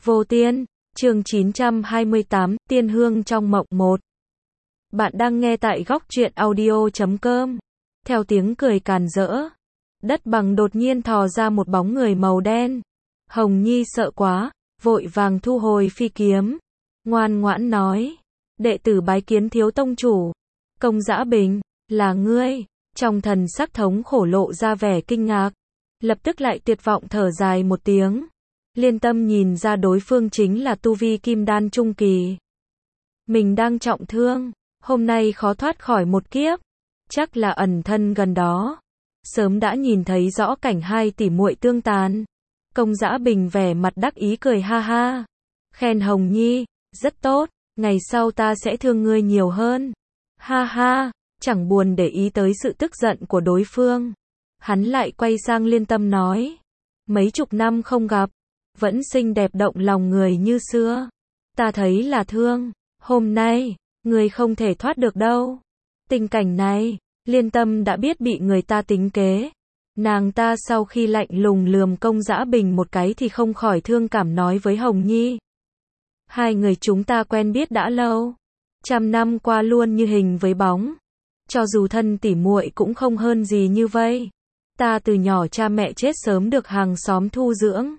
Vô Tiên, chương 928, Tiên Hương trong mộng 1. Bạn đang nghe tại góc truyện audio.com. Theo tiếng cười càn rỡ, đất bằng đột nhiên thò ra một bóng người màu đen. Hồng Nhi sợ quá, vội vàng thu hồi phi kiếm. Ngoan ngoãn nói, đệ tử bái kiến thiếu tông chủ. Công Dã Bình, là ngươi? Trong thần sắc thống khổ lộ ra vẻ kinh ngạc. Lập tức lại tuyệt vọng thở dài một tiếng. Liên Tâm nhìn ra đối phương chính là tu vi kim đan trung kỳ. Mình đang trọng thương, hôm nay khó thoát khỏi một kiếp. Chắc là ẩn thân gần đó. Sớm đã nhìn thấy rõ cảnh hai tỷ muội tương tàn. Công Dã Bình vẻ mặt đắc ý cười ha ha. Khen Hồng Nhi, rất tốt, ngày sau ta sẽ thương ngươi nhiều hơn. Ha ha, chẳng buồn để ý tới sự tức giận của đối phương. Hắn lại quay sang Liên Tâm nói. Mấy chục năm không gặp, vẫn xinh đẹp động lòng người như xưa. Ta thấy là thương, hôm nay, người không thể thoát được đâu. Tình cảnh này, Liên Tâm đã biết bị người ta tính kế. Nàng ta sau khi lạnh lùng lườm Công Dã Bình một cái thì không khỏi thương cảm nói với Hồng Nhi. Hai người chúng ta quen biết đã lâu. 100 năm qua luôn như hình với bóng. Cho dù thân tỉ muội cũng không hơn gì như vây. Ta từ nhỏ cha mẹ chết sớm được hàng xóm thu dưỡng.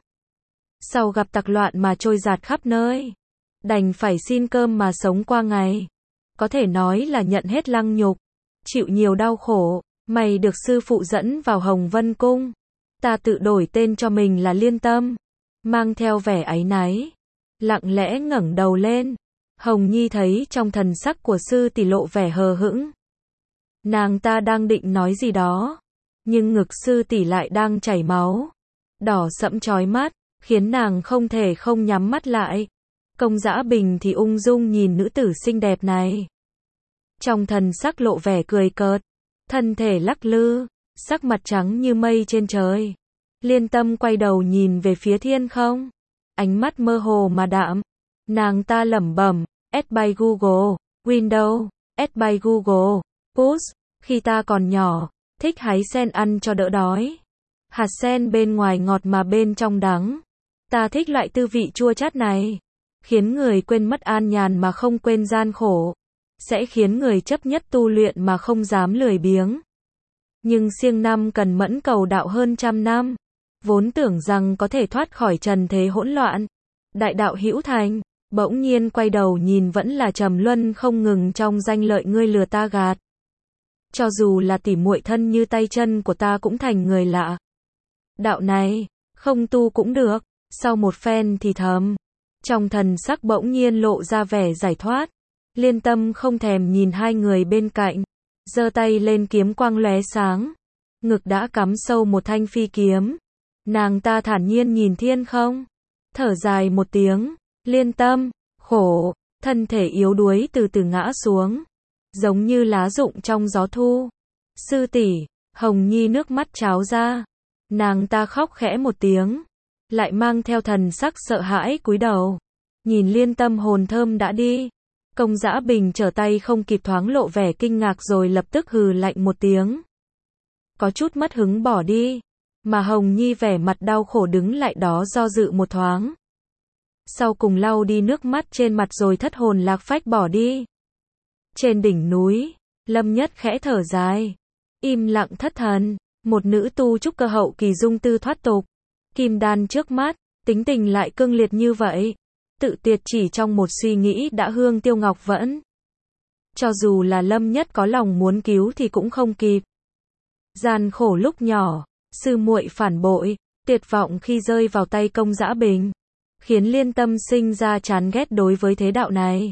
Sau gặp tặc loạn mà trôi dạt khắp nơi. Đành phải xin cơm mà sống qua ngày. Có thể nói là nhận hết lăng nhục. Chịu nhiều đau khổ. Mày được sư phụ dẫn vào Hồng Vân Cung. Ta tự đổi tên cho mình là Liên Tâm. Mang theo vẻ áy náy. Lặng lẽ ngẩng đầu lên. Hồng Nhi thấy trong thần sắc của sư tỷ lộ vẻ hờ hững. Nàng ta đang định nói gì đó. Nhưng ngực sư tỷ lại đang chảy máu. Đỏ sẫm chói mắt. Khiến nàng không thể không nhắm mắt lại. Công Dã Bình thì ung dung nhìn nữ tử xinh đẹp này. Trong thần sắc lộ vẻ cười cợt. Thân thể lắc lư. Sắc mặt trắng như mây trên trời. Liên Tâm quay đầu nhìn về phía thiên không. Ánh mắt mơ hồ mà đạm. Nàng ta lẩm bẩm. Add by Google. Windows. Add by Google. Push. Khi ta còn nhỏ. Thích hái sen ăn cho đỡ đói. Hạt sen bên ngoài ngọt mà bên trong đắng. Ta thích loại tư vị chua chát này. Khiến người quên mất an nhàn mà không quên gian khổ. Sẽ khiến người chấp nhất tu luyện mà không dám lười biếng. Nhưng siêng năm cần mẫn cầu đạo hơn 100 năm. Vốn tưởng rằng có thể thoát khỏi trần thế hỗn loạn. Đại đạo hữu thành. Bỗng nhiên quay đầu nhìn vẫn là trầm luân không ngừng trong danh lợi ngươi lừa ta gạt. Cho dù là tỉ muội thân như tay chân của ta cũng thành người lạ. Đạo này, không tu cũng được. Sau một phen thì thầm. Trong thần sắc bỗng nhiên lộ ra vẻ giải thoát. Liên Tâm không thèm nhìn hai người bên cạnh. Giơ tay lên kiếm quang lóe sáng. Ngực đã cắm sâu một thanh phi kiếm. Nàng ta thản nhiên nhìn thiên không. Thở dài một tiếng. Liên Tâm, khổ. Thân thể yếu đuối từ từ ngã xuống. Giống như lá rụng trong gió thu. Sư tỷ, Hồng Nhi nước mắt tráo ra. Nàng ta khóc khẽ một tiếng. Lại mang theo thần sắc sợ hãi cúi đầu. Nhìn Liên Tâm hồn thơm đã đi. Công Dã Bình trở tay không kịp thoáng lộ vẻ kinh ngạc rồi lập tức hừ lạnh một tiếng. Có chút mất hứng bỏ đi. Mà Hồng Nhi vẻ mặt đau khổ đứng lại đó do dự một thoáng. Sau cùng lau đi nước mắt trên mặt rồi thất hồn lạc phách bỏ đi. Trên đỉnh núi, Lâm Nhất khẽ thở dài. Im lặng thất thần. Một nữ tu trúc cơ hậu kỳ dung tư thoát tục. Kim đan trước mắt, tính tình lại cương liệt như vậy. Tự tiệt chỉ trong một suy nghĩ đã hương tiêu ngọc vẫn. Cho dù là Lâm Nhất có lòng muốn cứu thì cũng không kịp. Gian khổ lúc nhỏ, sư muội phản bội, tuyệt vọng khi rơi vào tay Công Dã Bình. Khiến Liên Tâm sinh ra chán ghét đối với thế đạo này.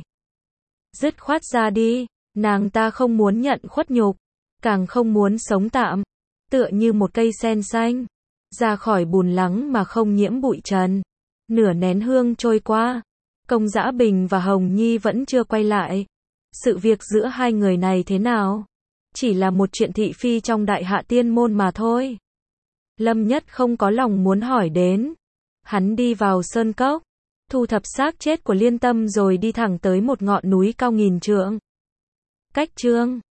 Dứt khoát ra đi, nàng ta không muốn nhận khuất nhục. Càng không muốn sống tạm. Tựa như một cây sen xanh. Ra khỏi bùn lắng mà không nhiễm bụi trần. Nửa nén hương trôi qua. Công Dã Bình và Hồng Nhi vẫn chưa quay lại. Sự việc giữa hai người này thế nào? Chỉ là một chuyện thị phi trong đại hạ tiên môn mà thôi. Lâm Nhất không có lòng muốn hỏi đến. Hắn đi vào sơn cốc. Thu thập xác chết của Liên Tâm rồi đi thẳng tới một ngọn núi cao nghìn trượng. Cách chương